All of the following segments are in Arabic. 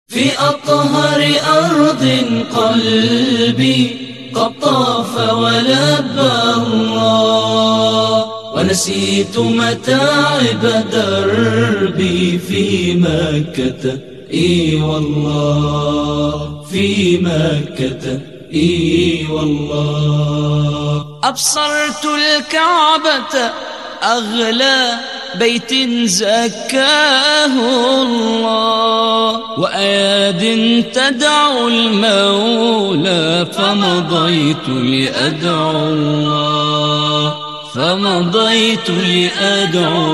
في أطهر أرض قلبي قد طاف ولبى الله، ونسيت متاعب دربي في مكة. إي والله في مكة، إي والله. أبصرت الكعبة أغلى بيت زكاه الله، وأياد تدعو المولى، فمضيت لأدعو الله، فمضيت لأدعو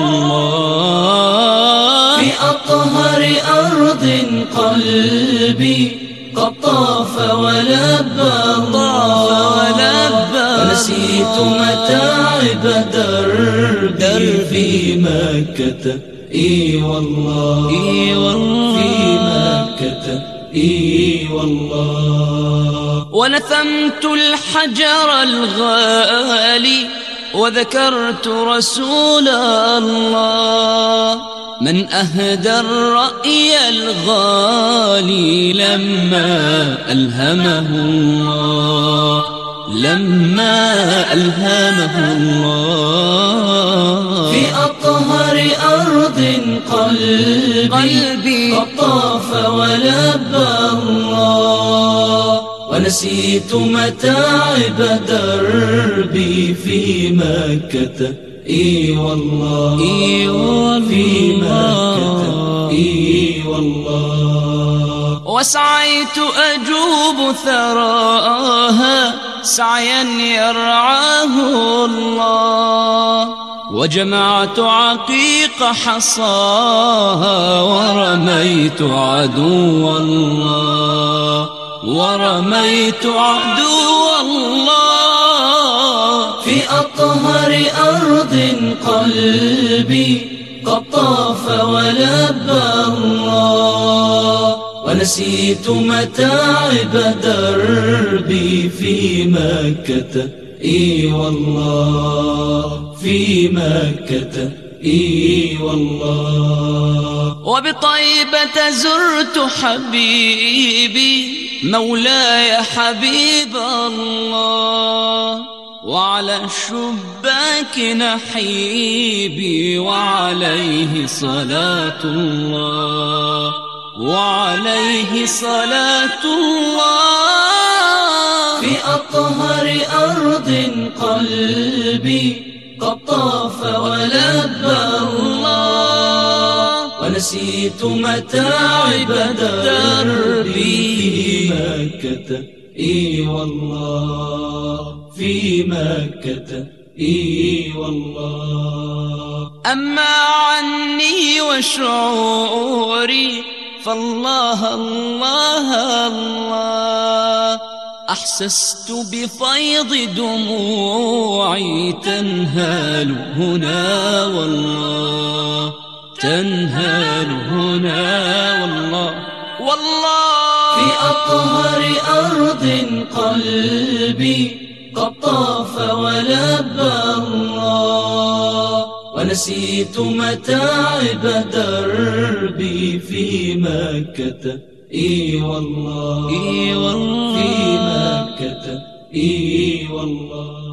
الله. في أطهر أرض قلبي قد طاف ولبى الله، ونسيت متاعب دربي في مكة. إي والله، إي والله في مكة، إي والله. ونثمت الحجر الغالي، وذكرت رسول الله، من أهدى الرأي الغالي لما ألهمه الله، لما ألهمه الله. في أطهر أرض قلبي قد طاف ولبى الله، ونسيت متاعب دربي في مكة. إي والله، إي والله في مكة، إي والله. وسعيت أجوب ثراها سعيا يرعاه الله، وجمعت عقيق حصاها، ورميت عدو الله، ورميت عدو الله. في أطهر أرض قلبي قد طاف ولبى الله، ونسيت متاعب دربي في مكة. إي والله في مكة، إي والله. وبطيبة زرت حبيبي مولاي حبيب الله، وعلى الشباك نحيبي، وعليه صلاة الله، وعليه صلاة الله. في أطهر أرض قلبي قد طاف ولبى الله، ونسيت متاعب دربي في مكة. إي والله في مكة، إي والله. أما عني وشعوري فالله الله الله، أحسست بفيض دموعي تنهال هنا والله، تنهال هنا والله والله. في أطهر أرض قلبي قد طاف ولبى الله، ونسيت متاعب دربي في مكة. إي والله، إي والله في مكة، إي والله.